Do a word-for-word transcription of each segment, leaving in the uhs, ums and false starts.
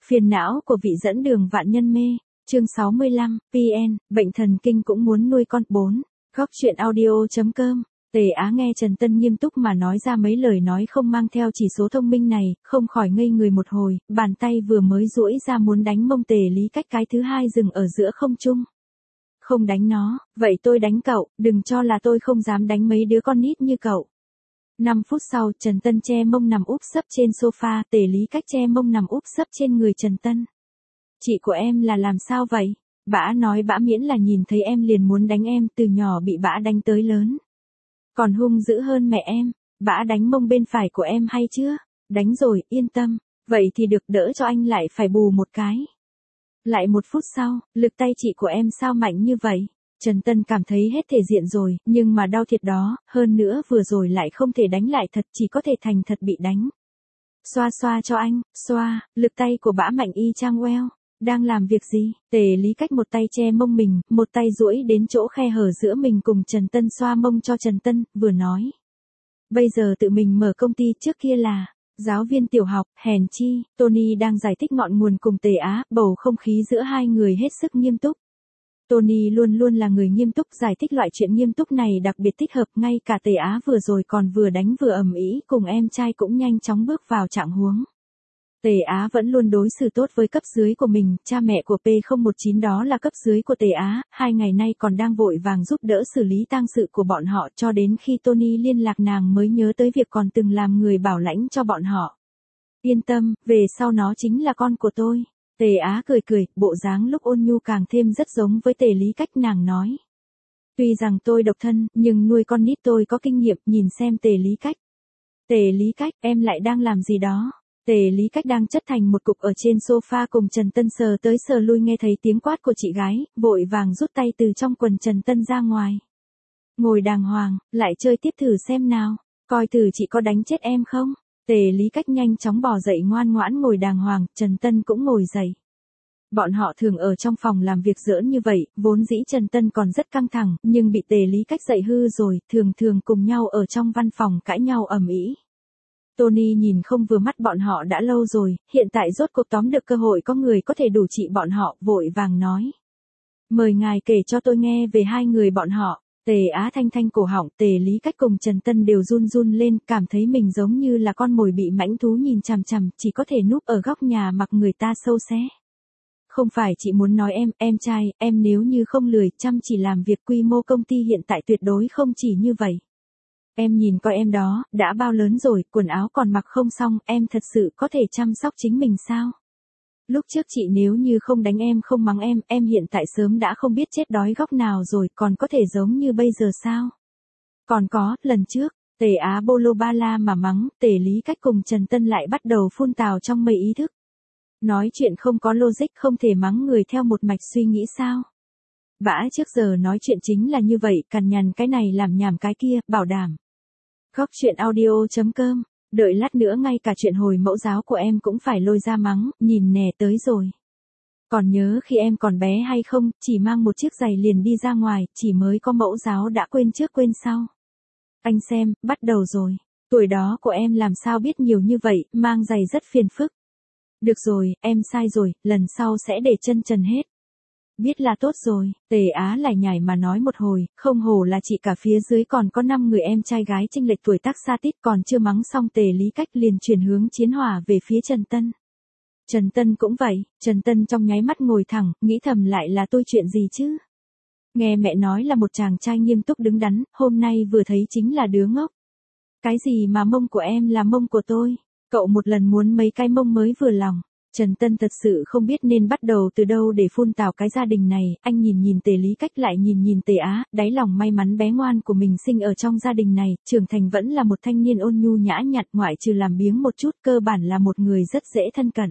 Phiền não của vị dẫn đường vạn nhân mê, chương sáu mươi lăm, pê en, bệnh thần kinh cũng muốn nuôi con. bốn. Góc truyện audio.com. Tề Á nghe Trần Tân nghiêm túc mà nói ra mấy lời nói không mang theo chỉ số thông minh này, không khỏi ngây người một hồi, bàn tay vừa mới duỗi ra muốn đánh mông Tề Lý Cách cái thứ hai dừng ở giữa không trung. Không đánh nó, vậy tôi đánh cậu, đừng cho là tôi không dám đánh mấy đứa con nít như cậu. năm phút sau, Trần Tân che mông nằm úp sấp trên sofa, Tề Lý Cách che mông nằm úp sấp trên người Trần Tân. Chị của em là làm sao vậy? Bả nói bả miễn là nhìn thấy em liền muốn đánh em, từ nhỏ bị bả đánh tới lớn. Còn hung dữ hơn mẹ em, bả đánh mông bên phải của em hay chưa? Đánh rồi, yên tâm, vậy thì được, đỡ cho anh lại phải bù một cái. Lại một phút sau, lực tay chị của em sao mạnh như vậy? Trần Tân cảm thấy hết thể diện rồi, nhưng mà đau thiệt đó, hơn nữa vừa rồi lại không thể đánh lại thật, chỉ có thể thành thật bị đánh. Xoa xoa cho anh, xoa, lực tay của bả mạnh y chang well. Đang làm việc gì? Tề Lý Cách một tay che mông mình, một tay duỗi đến chỗ khe hở giữa mình cùng Trần Tân xoa mông cho Trần Tân, vừa nói. Bây giờ tự mình mở công ty, trước kia là giáo viên tiểu học, hèn chi. Tony đang giải thích ngọn nguồn cùng Tề Á, bầu không khí giữa hai người hết sức nghiêm túc. Tony luôn luôn là người nghiêm túc, giải thích loại chuyện nghiêm túc này đặc biệt thích hợp, ngay cả Tề Á vừa rồi còn vừa đánh vừa ầm ĩ cùng em trai cũng nhanh chóng bước vào trạng huống. Tề Á vẫn luôn đối xử tốt với cấp dưới của mình, cha mẹ của P không một chín đó là cấp dưới của Tề Á, hai ngày nay còn đang vội vàng giúp đỡ xử lý tang sự của bọn họ, cho đến khi Tony liên lạc nàng mới nhớ tới việc còn từng làm người bảo lãnh cho bọn họ. Yên tâm, về sau nó chính là con của tôi. Tề Á cười cười, bộ dáng lúc ôn nhu càng thêm rất giống với Tề Lý Cách, nàng nói. Tuy rằng tôi độc thân, nhưng nuôi con nít tôi có kinh nghiệm, nhìn xem Tề Lý Cách. Tề Lý Cách, em lại đang làm gì đó? Tề Lý Cách đang chất thành một cục ở trên sofa cùng Trần Tân sờ tới sờ lui, nghe thấy tiếng quát của chị gái, vội vàng rút tay từ trong quần Trần Tân ra ngoài. Ngồi đàng hoàng, lại chơi tiếp thử xem nào, coi thử chị có đánh chết em không? Tề Lý Cách nhanh chóng bò dậy ngoan ngoãn ngồi đàng hoàng, Trần Tân cũng ngồi dậy. Bọn họ thường ở trong phòng làm việc giỡn như vậy, vốn dĩ Trần Tân còn rất căng thẳng, nhưng bị Tề Lý Cách dậy hư rồi, thường thường cùng nhau ở trong văn phòng cãi nhau ầm ĩ. Tony nhìn không vừa mắt bọn họ đã lâu rồi, hiện tại rốt cuộc tóm được cơ hội có người có thể đủ trị bọn họ, vội vàng nói. Mời ngài kể cho tôi nghe về hai người bọn họ. Tề Á thanh thanh cổ họng, Tề Lý Cách cùng Trần Tân đều run run lên, cảm thấy mình giống như là con mồi bị mãnh thú nhìn chằm chằm, chỉ có thể núp ở góc nhà mặc người ta sâu xé. Không phải chị muốn nói em, em trai, em nếu như không lười chăm chỉ làm việc, quy mô công ty hiện tại tuyệt đối không chỉ như vậy. Em nhìn coi em đó, đã bao lớn rồi, quần áo còn mặc không xong, em thật sự có thể chăm sóc chính mình sao? Lúc trước chị nếu như không đánh em không mắng em, em hiện tại sớm đã không biết chết đói góc nào rồi, còn có thể giống như bây giờ sao? Còn có, lần trước, Tề Á bô lô ba la mà mắng, Tề Lý Cách cùng Trần Tân lại bắt đầu phun tào trong mây ý thức. Nói chuyện không có logic, không thể mắng người theo một mạch suy nghĩ sao? Bả trước giờ nói chuyện chính là như vậy, cằn nhằn cái này làm nhảm cái kia, bảo đảm. Góc truyện audio.com, đợi lát nữa ngay cả chuyện hồi mẫu giáo của em cũng phải lôi ra mắng, nhìn nè tới rồi. Còn nhớ khi em còn bé hay không, chỉ mang một chiếc giày liền đi ra ngoài, chỉ mới có mẫu giáo đã quên trước quên sau. Anh xem, bắt đầu rồi, tuổi đó của em làm sao biết nhiều như vậy, mang giày rất phiền phức. Được rồi, em sai rồi, lần sau sẽ để chân trần hết. Biết là tốt rồi, Tề Á lải nhải mà nói một hồi, không hổ là chị, cả phía dưới còn có năm người em trai gái chênh lệch tuổi tác xa tít, còn chưa mắng xong Tề Lý Cách liền chuyển hướng chiến hỏa về phía Trần Tân. Trần Tân cũng vậy, Trần Tân trong nháy mắt ngồi thẳng, nghĩ thầm lại là tôi chuyện gì chứ? Nghe mẹ nói là một chàng trai nghiêm túc đứng đắn, hôm nay vừa thấy chính là đứa ngốc. Cái gì mà mông của em là mông của tôi? Cậu một lần muốn mấy cái mông mới vừa lòng. Trần Tân thật sự không biết nên bắt đầu từ đâu để phun tào cái gia đình này, anh nhìn nhìn Tề Lý Cách lại nhìn nhìn Tề Á, đáy lòng may mắn bé ngoan của mình sinh ở trong gia đình này, trưởng thành vẫn là một thanh niên ôn nhu nhã nhặn, ngoại trừ làm biếng một chút, cơ bản là một người rất dễ thân cận.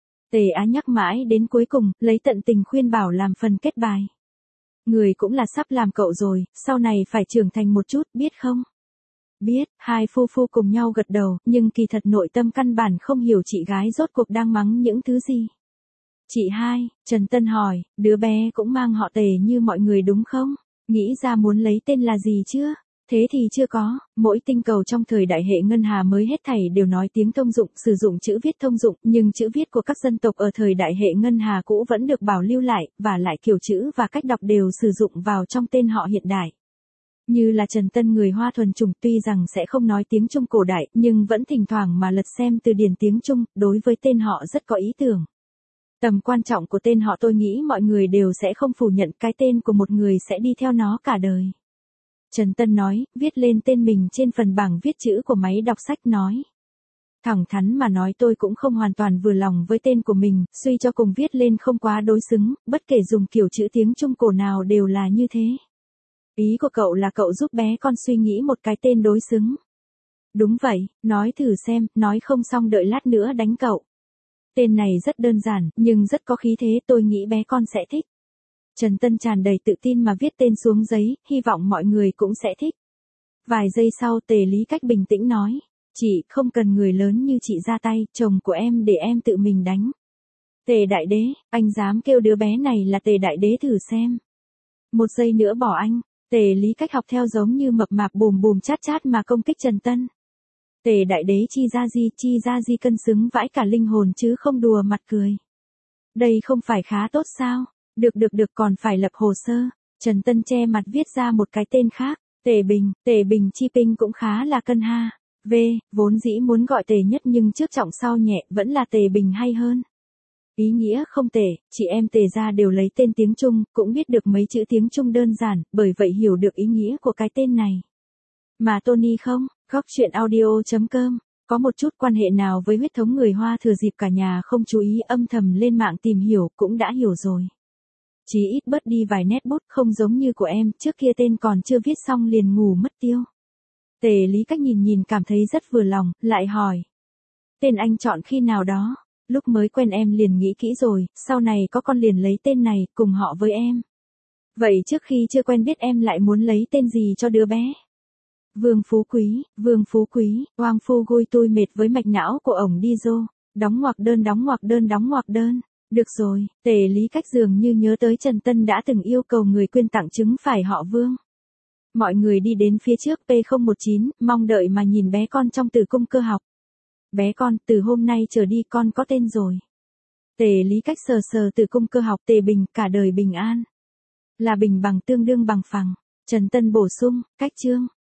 Tề Á nhắc mãi đến cuối cùng, lấy tận tình khuyên bảo làm phần kết bài. Người cũng là sắp làm cậu rồi, sau này phải trưởng thành một chút, biết không? Biết, hai phu phu cùng nhau gật đầu, nhưng kỳ thật nội tâm căn bản không hiểu chị gái rốt cuộc đang mắng những thứ gì. Chị hai, Trần Tân hỏi, đứa bé cũng mang họ Tề như mọi người đúng không? Nghĩ ra muốn lấy tên là gì chưa? Thế thì chưa có, mỗi tinh cầu trong thời đại hệ ngân hà mới hết thảy đều nói tiếng thông dụng, sử dụng chữ viết thông dụng, nhưng chữ viết của các dân tộc ở thời đại hệ ngân hà cũ vẫn được bảo lưu lại, và lại kiểu chữ và cách đọc đều sử dụng vào trong tên họ hiện đại. Như là Trần Tân người Hoa thuần chủng tuy rằng sẽ không nói tiếng Trung cổ đại, nhưng vẫn thỉnh thoảng mà lật xem từ điển tiếng Trung, đối với tên họ rất có ý tưởng. Tầm quan trọng của tên họ tôi nghĩ mọi người đều sẽ không phủ nhận, cái tên của một người sẽ đi theo nó cả đời. Trần Tân nói, viết lên tên mình trên phần bảng viết chữ của máy đọc sách nói. Thẳng thắn mà nói tôi cũng không hoàn toàn vừa lòng với tên của mình, suy cho cùng viết lên không quá đối xứng, bất kể dùng kiểu chữ tiếng Trung cổ nào đều là như thế. Ý của cậu là cậu giúp bé con suy nghĩ một cái tên đối xứng. Đúng vậy, nói thử xem, nói không xong đợi lát nữa đánh cậu. Tên này rất đơn giản, nhưng rất có khí thế, tôi nghĩ bé con sẽ thích. Trần Tân tràn đầy tự tin mà viết tên xuống giấy, hy vọng mọi người cũng sẽ thích. Vài giây sau Tề Lý Cách bình tĩnh nói, chị không cần người lớn như chị ra tay, chồng của em để em tự mình đánh. Tề Đại Đế, anh dám kêu đứa bé này là Tề Đại Đế thử xem. Một giây nữa bỏ anh. Tề Lý Cách học theo giống như mập mạp bùm bùm chát chát mà công kích Trần Tân. Tề Đại Đế chi ra gì, chi ra gì cân xứng vãi cả linh hồn chứ không đùa mặt cười. Đây không phải khá tốt sao? Được được được, còn phải lập hồ sơ. Trần Tân che mặt viết ra một cái tên khác. Tề Bình, Tề Bình Chi Pinh cũng khá là cân ha. V, vốn dĩ muốn gọi Tề Nhất nhưng trước trọng sau nhẹ, vẫn là Tề Bình hay hơn. Ý nghĩa không tệ, chị em Tề gia đều lấy tên tiếng Trung, cũng biết được mấy chữ tiếng Trung đơn giản, bởi vậy hiểu được ý nghĩa của cái tên này. Mà Tony không, góc chuyện audio chấm com, có một chút quan hệ nào với huyết thống người Hoa thừa dịp cả nhà không chú ý âm thầm lên mạng tìm hiểu cũng đã hiểu rồi. Chí ít bớt đi vài nét bút, không giống như của em, trước kia tên còn chưa viết xong liền ngủ mất tiêu. Tề Lý Cách nhìn nhìn cảm thấy rất vừa lòng, lại hỏi. Tên anh chọn khi nào đó? Lúc mới quen em liền nghĩ kỹ rồi, sau này có con liền lấy tên này, cùng họ với em. Vậy trước khi chưa quen biết em lại muốn lấy tên gì cho đứa bé? Vương Phú Quý, Vương Phú Quý, Hoàng Phu Gui tôi mệt với mạch não của ổng đi dô. Đóng ngoặc đơn đóng ngoặc đơn đóng ngoặc đơn. Được rồi, Tề Lý Cách dường như nhớ tới Trần Tân đã từng yêu cầu người quyên tặng trứng phải họ Vương. Mọi người đi đến phía trước P không một chín, mong đợi mà nhìn bé con trong tử cung cơ học. Bé con, từ hôm nay trở đi con có tên rồi. Tề Lý Cách sờ sờ tử cung cơ học Tề Bình, cả đời bình an. Là bình bằng tương đương bằng phẳng. Trần Tân bổ sung, Cách Trương.